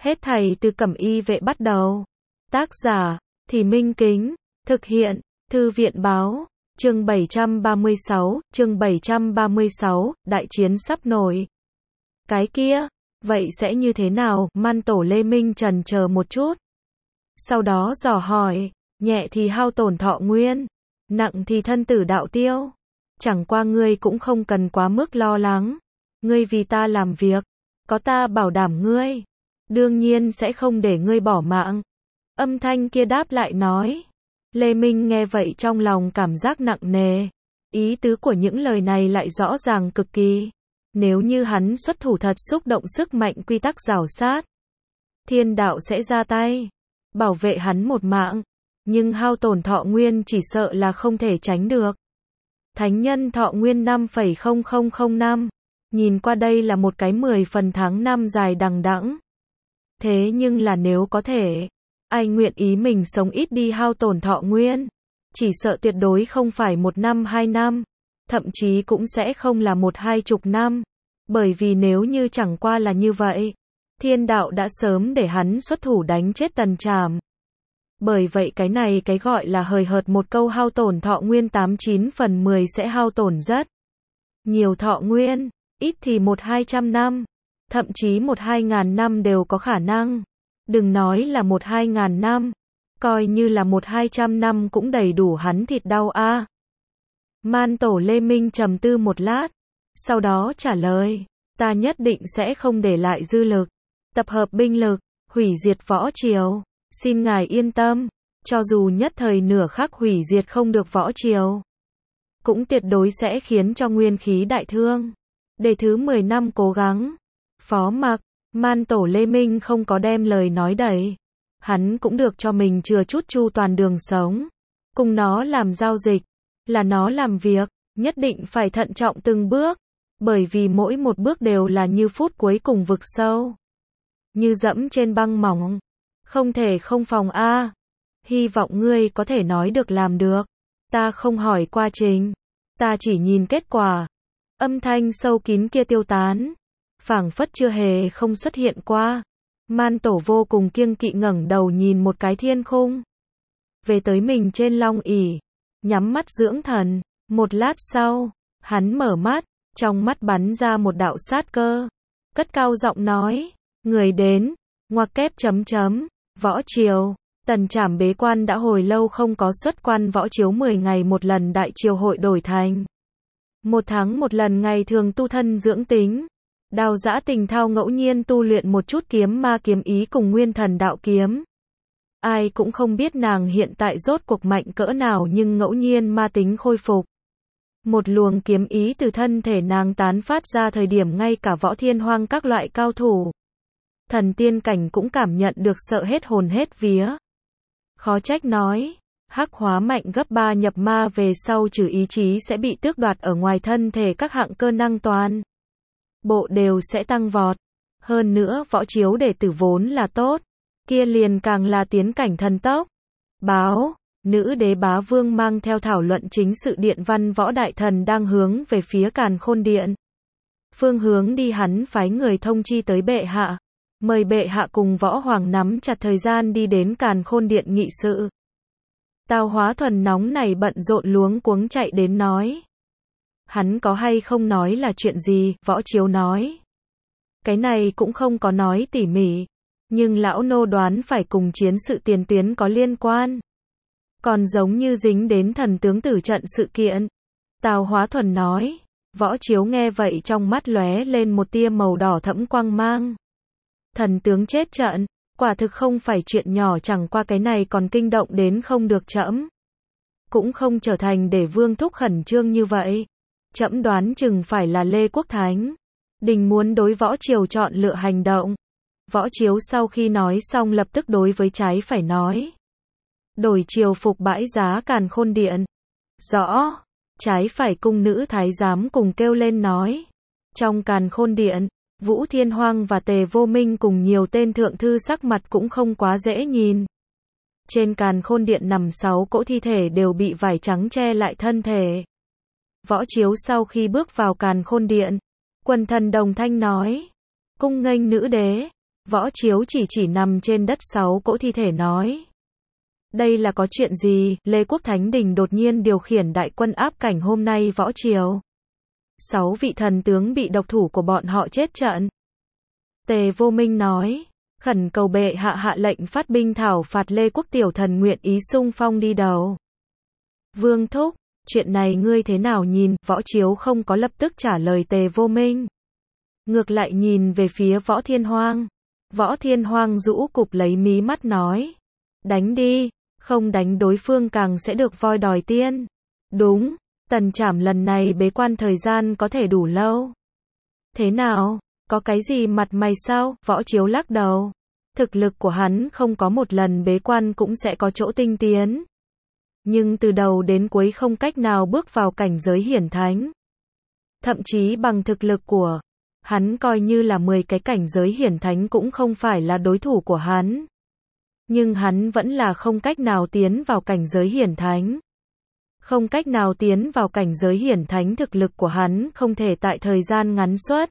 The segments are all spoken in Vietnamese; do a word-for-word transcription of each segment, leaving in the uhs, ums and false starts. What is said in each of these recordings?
Hết thảy từ Cẩm Y Vệ bắt đầu. Tác giả, Thì Minh Kính. Thực hiện, Thư viện Báo. Chương bảy trăm ba mươi sáu, chương bảy trăm ba mươi sáu, đại chiến sắp nổi. Cái kia, vậy sẽ như thế nào? Man Tổ Lê Minh trần chờ một chút. Sau đó dò hỏi, nhẹ thì hao tổn thọ nguyên, nặng thì thân tử đạo tiêu. Chẳng qua ngươi cũng không cần quá mức lo lắng. Ngươi vì ta làm việc, có ta bảo đảm ngươi, đương nhiên sẽ không để ngươi bỏ mạng. Âm thanh kia đáp lại nói. Lê Minh nghe vậy trong lòng cảm giác nặng nề. Ý tứ của những lời này lại rõ ràng cực kỳ. Nếu như hắn xuất thủ thật xúc động sức mạnh quy tắc rào sát, thiên đạo sẽ ra tay, bảo vệ hắn một mạng. Nhưng hao tổn thọ nguyên chỉ sợ là không thể tránh được. Thánh nhân thọ nguyên năm phẩy không không không năm. Nhìn qua đây là một cái mười phần tháng năm dài đằng đẵng. Thế nhưng là nếu có thể, ai nguyện ý mình sống ít đi hao tổn thọ nguyên. Chỉ sợ tuyệt đối không phải một năm hai năm. Thậm chí cũng sẽ không là một hai chục năm. Bởi vì nếu như chẳng qua là như vậy, thiên đạo đã sớm để hắn xuất thủ đánh chết Tần Trảm. Bởi vậy cái này cái gọi là hời hợt một câu hao tổn thọ nguyên tám chín phần mười sẽ hao tổn rất nhiều thọ nguyên, ít thì một hai trăm năm, thậm chí một hai ngàn năm đều có khả năng. Đừng nói là một hai ngàn năm, coi như là một hai trăm năm cũng đầy đủ hắn thịt đau a. À. Man Tổ Lê Minh trầm tư một lát, sau đó trả lời, ta nhất định sẽ không để lại dư lực, tập hợp binh lực, hủy diệt võ triều. Xin ngài yên tâm, cho dù nhất thời nửa khắc hủy diệt không được võ triều, cũng tuyệt đối sẽ khiến cho nguyên khí đại thương. Để thứ mười năm cố gắng. Phó Mặc, Man Tổ Lê Minh không có đem lời nói đầy. Hắn cũng được cho mình chừa chút chu toàn đường sống. Cùng nó làm giao dịch, là nó làm việc, nhất định phải thận trọng từng bước. Bởi vì mỗi một bước đều là như phút cuối cùng vực sâu. Như dẫm trên băng mỏng. Không thể không phòng a. À. Hy vọng ngươi có thể nói được làm được. Ta không hỏi quá trình, ta chỉ nhìn kết quả. Âm thanh sâu kín kia tiêu tán, phảng phất chưa hề không xuất hiện qua. Man Tổ vô cùng kiêng kỵ ngẩng đầu nhìn một cái thiên khung. Về tới mình trên long ỷ, nhắm mắt dưỡng thần. Một lát sau, hắn mở mắt, trong mắt bắn ra một đạo sát cơ. Cất cao giọng nói, người đến, ngoặc kép chấm chấm. Võ triều, Tần Trảm bế quan đã hồi lâu không có xuất quan võ chiếu mười ngày một lần đại triều hội đổi thành một tháng một lần ngày thường tu thân dưỡng tính. Đào Giã Tình Thao ngẫu nhiên tu luyện một chút kiếm ma kiếm ý cùng nguyên thần đạo kiếm. Ai cũng không biết nàng hiện tại rốt cuộc mạnh cỡ nào nhưng ngẫu nhiên ma tính khôi phục. Một luồng kiếm ý từ thân thể nàng tán phát ra thời điểm ngay cả võ thiên hoang các loại cao thủ. Thần tiên cảnh cũng cảm nhận được sợ hết hồn hết vía. Khó trách nói, hắc hóa mạnh gấp ba nhập ma về sau trừ ý chí sẽ bị tước đoạt ở ngoài thân thể các hạng cơ năng toàn bộ đều sẽ tăng vọt. Hơn nữa võ chiếu đệ tử vốn là tốt, kia liền càng là tiến cảnh thần tốc. Báo, nữ đế bá vương mang theo thảo luận chính sự điện văn võ đại thần đang hướng về phía Càn Khôn Điện. Phương hướng đi hắn phái người thông chi tới bệ hạ. Mời bệ hạ cùng võ hoàng nắm chặt thời gian đi đến Càn Khôn Điện nghị sự. Tào Hóa Thuần nóng này bận rộn luống cuống chạy đến nói. Hắn có hay không nói là chuyện gì, võ chiếu nói. Cái này cũng không có nói tỉ mỉ. Nhưng lão nô đoán phải cùng chiến sự tiền tuyến có liên quan. Còn giống như dính đến thần tướng tử trận sự kiện. Tào Hóa Thuần nói. Võ chiếu nghe vậy trong mắt lóe lên một tia màu đỏ thẫm quang mang. Thần tướng chết trận, quả thực không phải chuyện nhỏ, chẳng qua cái này còn kinh động đến không được trẫm. Cũng không trở thành để Vương thúc khẩn trương như vậy. Trẫm đoán chừng phải là Lê Quốc Thánh Đình muốn đối võ triều chọn lựa hành động. Võ chiếu sau khi nói xong lập tức đối với trái phải nói. Đổi triều phục bãi giá Càn Khôn Điện. Rõ, trái phải cung nữ thái giám cùng kêu lên nói. Trong Càn Khôn Điện, Vũ Thiên Hoang và Tề Vô Minh cùng nhiều tên thượng thư sắc mặt cũng không quá dễ nhìn. Trên Càn Khôn Điện nằm sáu cỗ thi thể đều bị vải trắng che lại thân thể. Võ chiếu sau khi bước vào Càn Khôn Điện, quần thần đồng thanh nói, cung nghênh nữ đế. Võ Chiếu chỉ chỉ nằm trên đất sáu cỗ thi thể nói. Đây là có chuyện gì? Lê Quốc Thánh Đình đột nhiên điều khiển đại quân áp cảnh hôm nay Võ Chiếu. Sáu vị thần tướng bị độc thủ của bọn họ chết trận. Tề Vô Minh nói, khẩn cầu bệ hạ hạ lệnh phát binh thảo phạt Lê Quốc tiểu thần nguyện ý xung phong đi đầu. Vương Thúc, chuyện này ngươi thế nào nhìn? Võ Chiếu không có lập tức trả lời Tề Vô Minh. Ngược lại nhìn về phía Võ Thiên Hoang. Võ Thiên Hoang rũ cụp lấy mí mắt nói. Đánh đi, không đánh đối phương càng sẽ được voi đòi tiên. Đúng, Tần Trảm lần này bế quan thời gian có thể đủ lâu. Thế nào, có cái gì mặt mày sao? Võ Chiếu lắc đầu. Thực lực của hắn không có một lần bế quan cũng sẽ có chỗ tinh tiến. Nhưng từ đầu đến cuối không cách nào bước vào cảnh giới hiển thánh. Thậm chí bằng thực lực của hắn coi như là mười cái cảnh giới hiển thánh cũng không phải là đối thủ của hắn. Nhưng hắn vẫn là không cách nào tiến vào cảnh giới hiển thánh. Không cách nào tiến vào cảnh giới hiển thánh, thực lực của hắn không thể tại thời gian ngắn xuất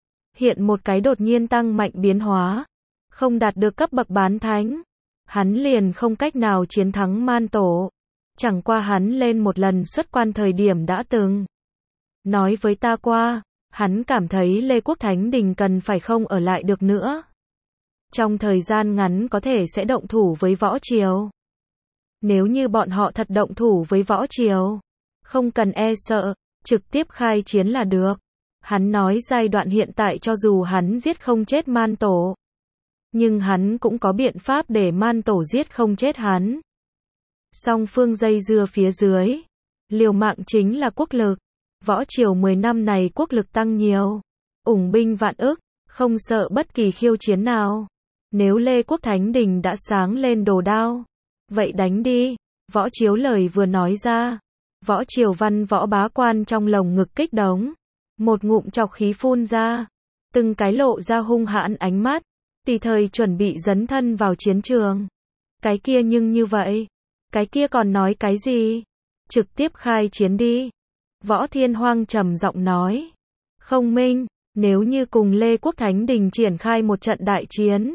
hiện một cái đột nhiên tăng mạnh biến hóa. Không đạt được cấp bậc bán thánh. Hắn liền không cách nào chiến thắng Man Tổ. Chẳng qua hắn lên một lần xuất quan thời điểm đã từng nói với ta qua, hắn cảm thấy Lê Quốc Thánh Đình cần phải không ở lại được nữa. Trong thời gian ngắn có thể sẽ động thủ với Võ Chiếu. Nếu như bọn họ thật động thủ với Võ Chiếu, không cần e sợ, trực tiếp khai chiến là được. Hắn nói giai đoạn hiện tại cho dù hắn giết không chết Man Tổ, nhưng hắn cũng có biện pháp để Man Tổ giết không chết hắn. Song phương dây dưa phía dưới, liều mạng chính là quốc lực. Võ Triều mười năm này quốc lực tăng nhiều, ủng binh vạn ức, không sợ bất kỳ khiêu chiến nào. Nếu Lê Quốc Thánh Đình đã sáng lên đồ đao, vậy đánh đi. Võ Chiếu lời vừa nói ra, Võ Triều Văn Võ bá quan trong lồng ngực kích động, một ngụm trọc khí phun ra, từng cái lộ ra hung hãn ánh mắt, tùy thời chuẩn bị dấn thân vào chiến trường. Cái kia nhưng như vậy, cái kia còn nói cái gì? Trực tiếp khai chiến đi. Võ Thiên Hoang trầm giọng nói. Không Minh, nếu như cùng Lê Quốc Thánh Đình triển khai một trận đại chiến,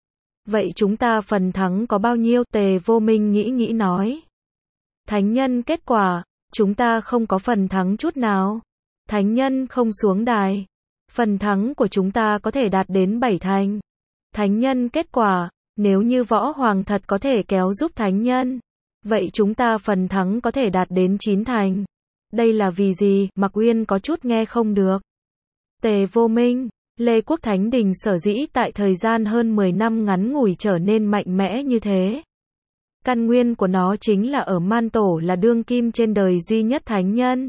vậy chúng ta phần thắng có bao nhiêu? Tề Vô Minh nghĩ nghĩ nói. Thánh nhân kết quả, chúng ta không có phần thắng chút nào. Thánh nhân không xuống đài, phần thắng của chúng ta có thể đạt đến bảy thành. Thánh nhân kết quả, nếu như Võ Hoàng thật có thể kéo giúp thánh nhân, vậy chúng ta phần thắng có thể đạt đến chín thành. Đây là vì gì? Mạc Uyên có chút nghe không được. Tề Vô Minh, Lê Quốc Thánh Đình sở dĩ tại thời gian hơn mười năm ngắn ngủi trở nên mạnh mẽ như thế. Căn nguyên của nó chính là ở Man Tổ là đương kim trên đời duy nhất thánh nhân.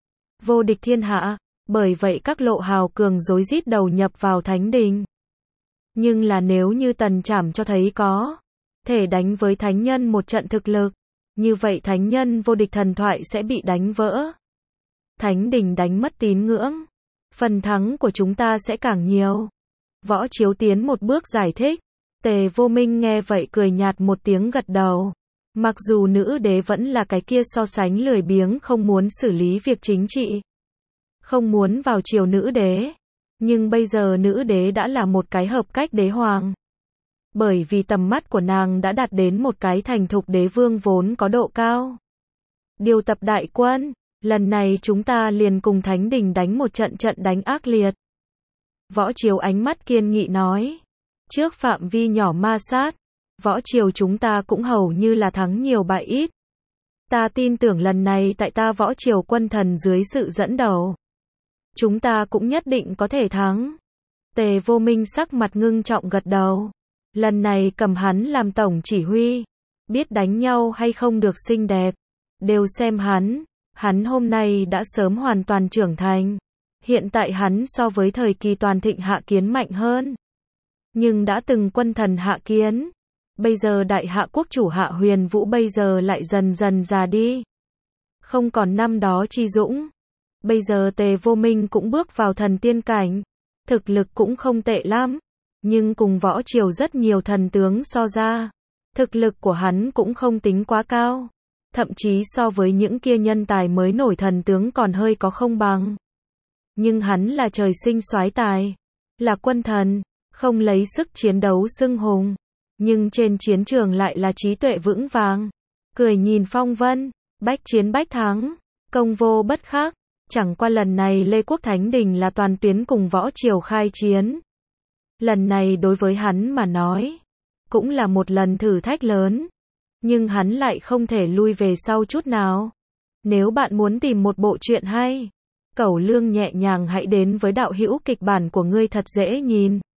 Vô địch thiên hạ, bởi vậy các lộ hào cường rối rít đầu nhập vào Thánh Đình. Nhưng là nếu như Tần Trảm cho thấy có thể đánh với thánh nhân một trận thực lực, như vậy thánh nhân vô địch thần thoại sẽ bị đánh vỡ. Thánh Đình đánh mất tín ngưỡng, phần thắng của chúng ta sẽ càng nhiều. Võ Chiếu tiến một bước giải thích. Tề Vô Minh nghe vậy cười nhạt một tiếng gật đầu. Mặc dù nữ đế vẫn là cái kia so sánh lười biếng không muốn xử lý việc chính trị, không muốn vào triều nữ đế, nhưng bây giờ nữ đế đã là một cái hợp cách đế hoàng. Bởi vì tầm mắt của nàng đã đạt đến một cái thành thục đế vương vốn có độ cao. Điều tập đại quân, lần này chúng ta liền cùng Thánh Đình đánh một trận trận đánh ác liệt. Võ Chiếu ánh mắt kiên nghị nói. Trước phạm vi nhỏ ma sát, Võ Triều chúng ta cũng hầu như là thắng nhiều bại ít. Ta tin tưởng lần này tại ta Võ Triều quân thần dưới sự dẫn đầu, chúng ta cũng nhất định có thể thắng. Tề Vô Minh sắc mặt ngưng trọng gật đầu. Lần này cầm hắn làm tổng chỉ huy, biết đánh nhau hay không được xinh đẹp, đều xem hắn. Hắn hôm nay đã sớm hoàn toàn trưởng thành. Hiện tại hắn so với thời kỳ toàn thịnh Hạ Kiến mạnh hơn. Nhưng đã từng quân thần Hạ Kiến, bây giờ đại hạ quốc chủ Hạ Huyền Vũ bây giờ lại dần dần già đi. Không còn năm đó chi dũng. Bây giờ Tề Vô Minh cũng bước vào thần tiên cảnh. Thực lực cũng không tệ lắm. Nhưng cùng Võ Triều rất nhiều thần tướng so ra, thực lực của hắn cũng không tính quá cao. Thậm chí so với những kia nhân tài mới nổi thần tướng còn hơi có không bằng. Nhưng hắn là trời sinh soái tài, là quân thần, không lấy sức chiến đấu xưng hùng, nhưng trên chiến trường lại là trí tuệ vững vàng. Cười nhìn phong vân, bách chiến bách thắng, công vô bất khắc. Chẳng qua lần này Lê Quốc Thánh Đình là toàn tuyến cùng võ triều khai chiến. Lần này đối với hắn mà nói, cũng là một lần thử thách lớn. Nhưng hắn lại không thể lui về sau chút nào. Nếu bạn muốn tìm một bộ truyện hay, Cẩu Lương nhẹ nhàng hãy đến với đạo hữu kịch bản của ngươi thật dễ nhìn.